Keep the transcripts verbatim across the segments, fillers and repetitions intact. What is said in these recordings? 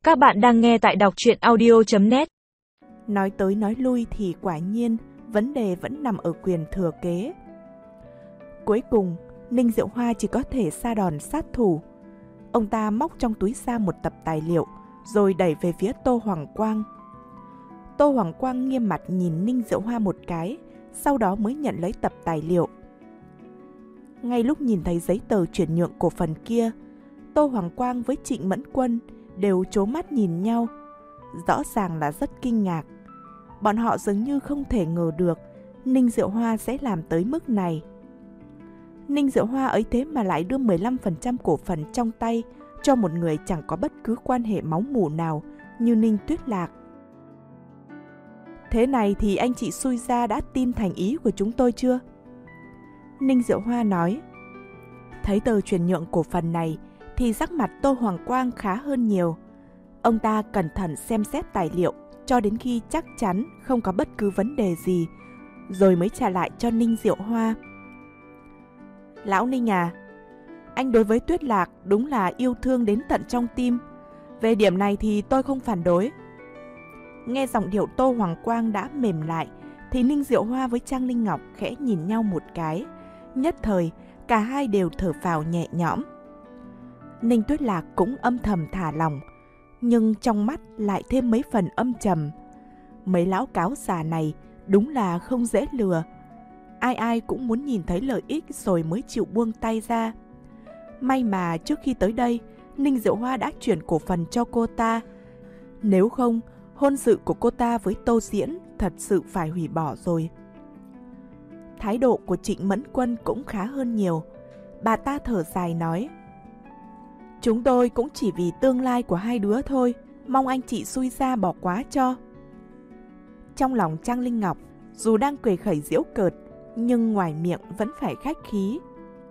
Các bạn đang nghe tại đọc truyện audio chấm net. Nói tới nói lui thì quả nhiên vấn đề vẫn nằm ở quyền thừa kế. Cuối cùng, Ninh Diệu Hoa chỉ có thể sa đòn sát thủ. Ông ta móc trong túi ra một tập tài liệu rồi đẩy về phía Tô Hoàng Quang. Tô Hoàng Quang nghiêm mặt nhìn Ninh Diệu Hoa một cái, sau đó mới nhận lấy tập tài liệu. Ngay lúc nhìn thấy giấy tờ chuyển nhượng cổ phần kia, Tô Hoàng Quang với Trịnh Mẫn Quân đều trố mắt nhìn nhau, rõ ràng là rất kinh ngạc. Bọn họ dường như không thể ngờ được Ninh Diệu Hoa sẽ làm tới mức này. Ninh Diệu Hoa ấy thế mà lại đưa mười lăm phần trăm cổ phần trong tay cho một người chẳng có bất cứ quan hệ máu mủ nào như Ninh Tuyết Lạc. Thế này thì anh chị xui ra đã tin thành ý của chúng tôi chưa? Ninh Diệu Hoa nói. Thấy tờ chuyển nhượng cổ phần này thì sắc mặt Tô Hoàng Quang khá hơn nhiều. Ông ta cẩn thận xem xét tài liệu cho đến khi chắc chắn không có bất cứ vấn đề gì, rồi mới trả lại cho Ninh Diệu Hoa. Lão Ninh à, anh đối với Tuyết Lạc đúng là yêu thương đến tận trong tim. Về điểm này thì tôi không phản đối. Nghe giọng điệu Tô Hoàng Quang đã mềm lại, thì Ninh Diệu Hoa với Trang Linh Ngọc khẽ nhìn nhau một cái. Nhất thời, cả hai đều thở phào nhẹ nhõm. Ninh Tuyết Lạc cũng âm thầm thả lòng, nhưng trong mắt lại thêm mấy phần âm trầm. Mấy lão cáo già này đúng là không dễ lừa. Ai ai cũng muốn nhìn thấy lợi ích rồi mới chịu buông tay ra. May mà trước khi tới đây, Ninh Diệu Hoa đã chuyển cổ phần cho cô ta. Nếu không, hôn sự của cô ta với Tô Diễn thật sự phải hủy bỏ rồi. Thái độ của Trịnh Mẫn Quân cũng khá hơn nhiều. Bà ta thở dài nói: Chúng tôi cũng chỉ vì tương lai của hai đứa thôi, mong anh chị xui ra bỏ quá cho. Trong lòng Trang Linh Ngọc, dù đang cười khẩy giễu cợt, nhưng ngoài miệng vẫn phải khách khí.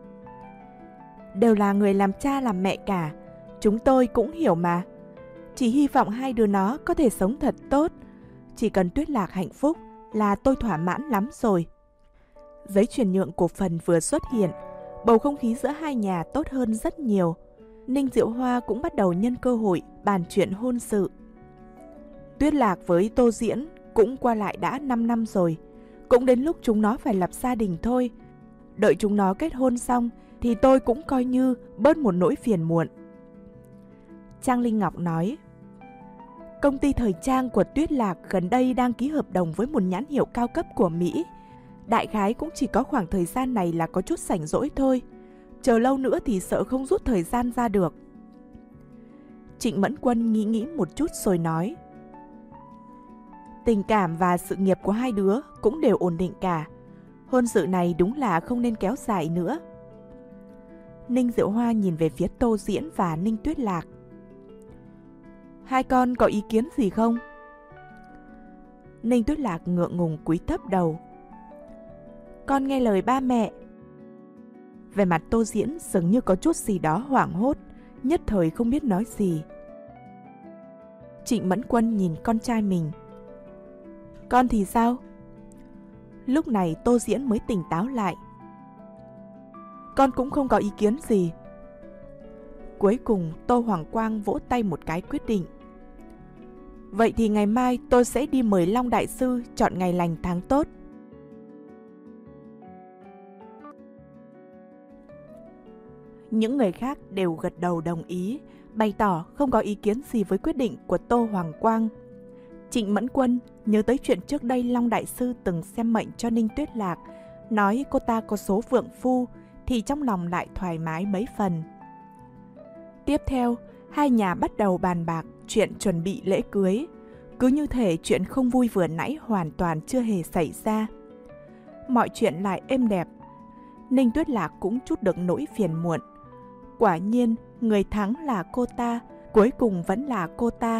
Đều là người làm cha làm mẹ cả, chúng tôi cũng hiểu mà. Chỉ hy vọng hai đứa nó có thể sống thật tốt. Chỉ cần Tuyết Lạc hạnh phúc là tôi thỏa mãn lắm rồi. Giấy chuyển nhượng cổ phần vừa xuất hiện, bầu không khí giữa hai nhà tốt hơn rất nhiều. Ninh Diệu Hoa cũng bắt đầu nhân cơ hội bàn chuyện hôn sự. Tuyết Lạc với Tô Diễn cũng qua lại đã năm năm rồi. Cũng đến lúc chúng nó phải lập gia đình thôi. Đợi chúng nó kết hôn xong thì tôi cũng coi như bớt một nỗi phiền muộn. Trang Linh Ngọc nói: Công ty thời trang của Tuyết Lạc gần đây đang ký hợp đồng với một nhãn hiệu cao cấp của Mỹ. Đại khái cũng chỉ có khoảng thời gian này là có chút rảnh rỗi thôi. Chờ lâu nữa thì sợ không rút thời gian ra được. Trịnh Mẫn Quân nghĩ nghĩ một chút rồi nói: Tình cảm và sự nghiệp của hai đứa cũng đều ổn định cả. Hôn sự này đúng là không nên kéo dài nữa. Ninh Diệu Hoa nhìn về phía Tô Diễn và Ninh Tuyết Lạc. Hai con có ý kiến gì không? Ninh Tuyết Lạc ngượng ngùng cúi thấp đầu. Con nghe lời ba mẹ. Về mặt Tô Diễn dường như có chút gì đó hoảng hốt, nhất thời không biết nói gì. Trịnh Mẫn Quân nhìn con trai mình. Con thì sao? Lúc này Tô Diễn mới tỉnh táo lại. Con cũng không có ý kiến gì. Cuối cùng Tô Hoàng Quang vỗ tay một cái quyết định. Vậy thì ngày mai tôi sẽ đi mời Long Đại Sư chọn ngày lành tháng tốt. Những người khác đều gật đầu đồng ý, bày tỏ không có ý kiến gì với quyết định của Tô Hoàng Quang. Trịnh Mẫn Quân nhớ tới chuyện trước đây Long Đại Sư từng xem mệnh cho Ninh Tuyết Lạc, nói cô ta có số vượng phu, thì trong lòng lại thoải mái mấy phần. Tiếp theo, hai nhà bắt đầu bàn bạc chuyện chuẩn bị lễ cưới. Cứ như thể chuyện không vui vừa nãy hoàn toàn chưa hề xảy ra. Mọi chuyện lại êm đẹp. Ninh Tuyết Lạc cũng chút được nỗi phiền muộn. Quả nhiên, người thắng là cô ta, cuối cùng vẫn là cô ta.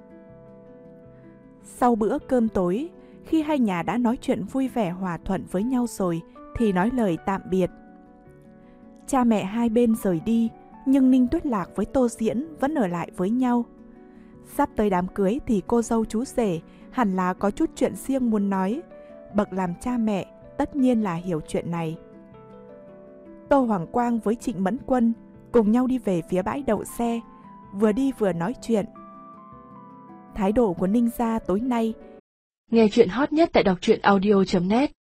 Sau bữa cơm tối, khi hai nhà đã nói chuyện vui vẻ hòa thuận với nhau rồi, thì nói lời tạm biệt. Cha mẹ hai bên rời đi, nhưng Ninh Tuyết Lạc với Tô Diễn vẫn ở lại với nhau. Sắp tới đám cưới thì cô dâu chú rể hẳn là có chút chuyện riêng muốn nói. Bậc làm cha mẹ tất nhiên là hiểu chuyện này. Tô Hoàng Quang với Trịnh Mẫn Quân cùng nhau đi về phía bãi đậu xe, vừa đi vừa nói chuyện. thái độ của Ninh gia tối nay. Nghe chuyện hot nhất tại đọc truyện audio chấm net.